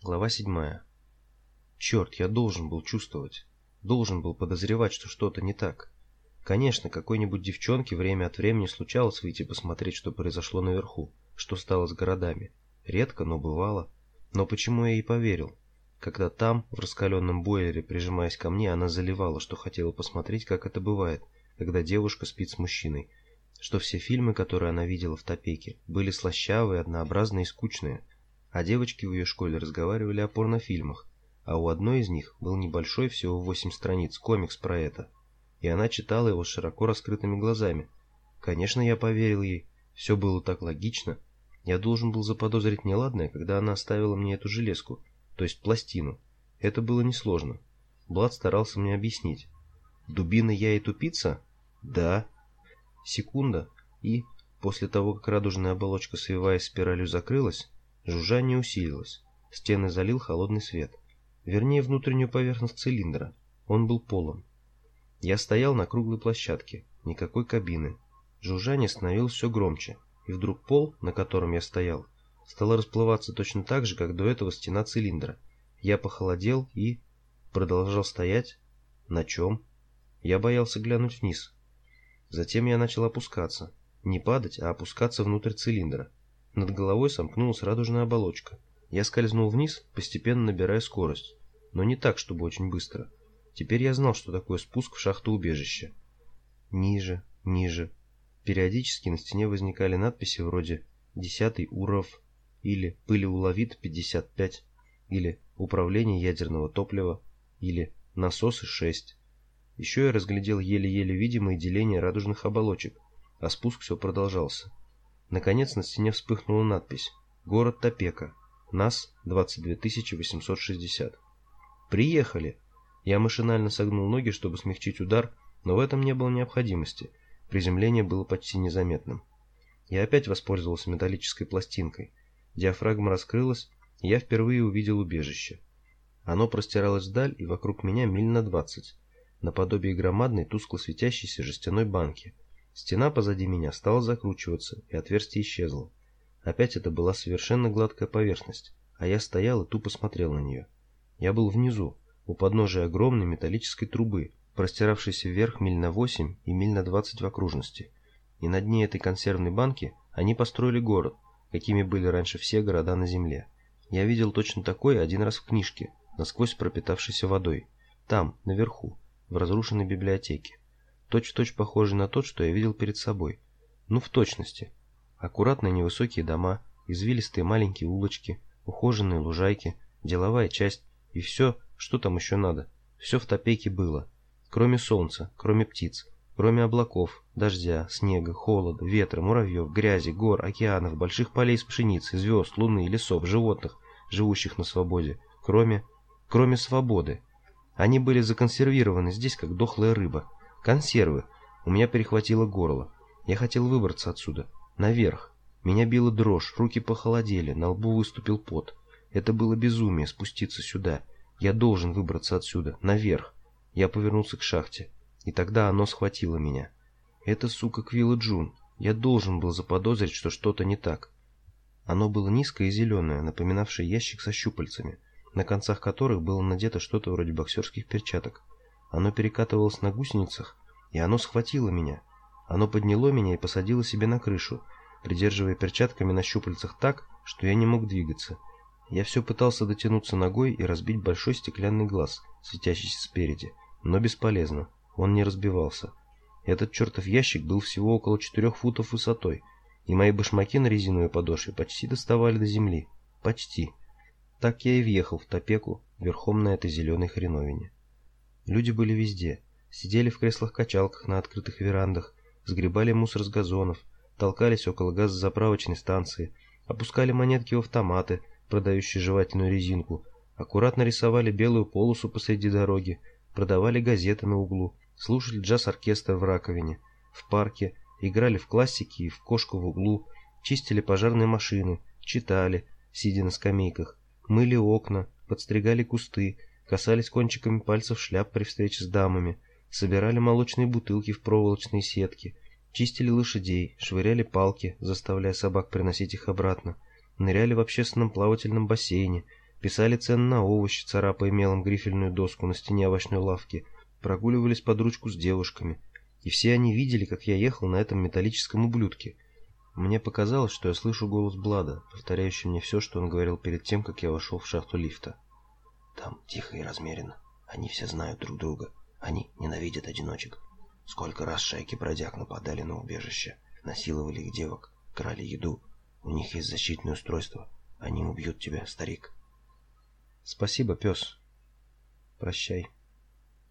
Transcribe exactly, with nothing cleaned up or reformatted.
Глава седьмая. Черт, я должен был чувствовать. Должен был подозревать, что что-то не так. Конечно, какой-нибудь девчонке время от времени случалось выйти посмотреть, что произошло наверху, что стало с городами. Редко, но бывало. Но почему я ей поверил? Когда там, в раскаленном бойлере, прижимаясь ко мне, она заливала, что хотела посмотреть, как это бывает, когда девушка спит с мужчиной. Что все фильмы, которые она видела в Топеке, были слащавые, однообразные и скучные. А девочки в ее школе разговаривали о порнофильмах, а у одной из них был небольшой, всего восемь страниц, комикс про это. И она читала его с широко раскрытыми глазами. Конечно, я поверил ей. Все было так логично. Я должен был заподозрить неладное, когда она оставила мне эту железку, то есть пластину. Это было несложно. Блад старался мне объяснить. Дубина я и тупица? Да. Секунда, и, после того, как радужная оболочка, свиваясь спиралью, закрылась, жужжание усилилось. Стены залил холодный свет. Вернее, внутреннюю поверхность цилиндра. Он был полон. Я стоял на круглой площадке. Никакой кабины. Жужжание становилось все громче. И вдруг пол, на котором я стоял, стал расплываться точно так же, как до этого стена цилиндра. Я похолодел и... продолжал стоять. На чем? Я боялся глянуть вниз. Затем я начал опускаться. Не падать, а опускаться внутрь цилиндра. Над головой сомкнулась радужная оболочка. Я скользнул вниз, постепенно набирая скорость. Но не так, чтобы очень быстро. Теперь я знал, что такое спуск в шахту убежища. Ниже, ниже. Периодически на стене возникали надписи вроде «Десятый Уров» или «Пылеуловит пятьдесят пять» или «Управление ядерного топлива» или «Насосы шесть». Еще я разглядел еле-еле видимые деления радужных оболочек, а спуск все продолжался. Наконец на стене вспыхнула надпись «Город Топека. Нас двадцать две тысячи восемьсот шестьдесят». «Приехали!» Я машинально согнул ноги, чтобы смягчить удар, но в этом не было необходимости. Приземление было почти незаметным. Я опять воспользовался металлической пластинкой. Диафрагма раскрылась, и я впервые увидел убежище. Оно простиралось вдаль и вокруг меня миль на двадцать, наподобие громадной тускло светящейся жестяной банки. Стена позади меня стала закручиваться, и отверстие исчезло. Опять это была совершенно гладкая поверхность, а я стоял и тупо смотрел на нее. Я был внизу, у подножия огромной металлической трубы, простиравшейся вверх миль на восемь и миль на двадцать в окружности. И на дне этой консервной банки они построили город, какими были раньше все города на земле. Я видел точно такой один раз в книжке, насквозь пропитавшейся водой. Там, наверху, в разрушенной библиотеке. Точь-в-точь похожий на тот, что я видел перед собой. Ну, в точности. Аккуратные невысокие дома, извилистые маленькие улочки, ухоженные лужайки, деловая часть и все, что там еще надо. Все в Топеке было. Кроме солнца, кроме птиц, кроме облаков, дождя, снега, холода, ветра, муравьев, грязи, гор, океанов, больших полей с пшеницей, звезд, луны, лесов, животных, живущих на свободе. Кроме... кроме свободы. Они были законсервированы здесь, как дохлая рыба. Консервы. У меня перехватило горло. Я хотел выбраться отсюда. Наверх. Меня била дрожь, руки похолодели, на лбу выступил пот. Это было безумие спуститься сюда. Я должен выбраться отсюда, наверх. Я повернулся к шахте. И тогда оно схватило меня. Это, сука, Квилла Джун. Я должен был заподозрить, что что-то не так. Оно было низкое и зеленое, напоминавшее ящик со щупальцами, на концах которых было надето что-то вроде боксерских перчаток. Оно перекатывалось на гусеницах, и оно схватило меня. Оно подняло меня и посадило себе на крышу, придерживая перчатками на щупальцах так, что я не мог двигаться. Я все пытался дотянуться ногой и разбить большой стеклянный глаз, светящийся спереди, но бесполезно, он не разбивался. Этот чертов ящик был всего около четырех футов высотой, и мои башмаки на резиновой подошве почти доставали до земли. Почти. Так я и въехал в Топеку верхом на этой зеленой хреновине. Люди были везде. Сидели в креслах-качалках на открытых верандах, сгребали мусор с газонов, толкались около газозаправочной станции, опускали монетки в автоматы, продающие жевательную резинку, аккуратно рисовали белую полосу посреди дороги, продавали газеты на углу, слушали джаз-оркестр в раковине, в парке, играли в классики и в кошку в углу, чистили пожарные машины, читали, сидя на скамейках, мыли окна, подстригали кусты, касались кончиками пальцев шляп при встрече с дамами, собирали молочные бутылки в проволочные сетки, чистили лошадей, швыряли палки, заставляя собак приносить их обратно, ныряли в общественном плавательном бассейне, Писали цены на овощи, царапая мелом грифельную доску на стене овощной лавки, прогуливались под ручку с девушками. И все они видели, как я ехал на этом металлическом ублюдке. Мне показалось, что я слышу голос Блада, повторяющий мне все, что он говорил перед тем, как я вошел в шахту лифта. Там тихо и размеренно. Они все знают друг друга. Они ненавидят одиночек. Сколько раз шайки бродяг нападали на убежище, насиловали их девок, крали еду. У них есть защитное устройство. Они убьют тебя, старик. Спасибо, пес. Прощай.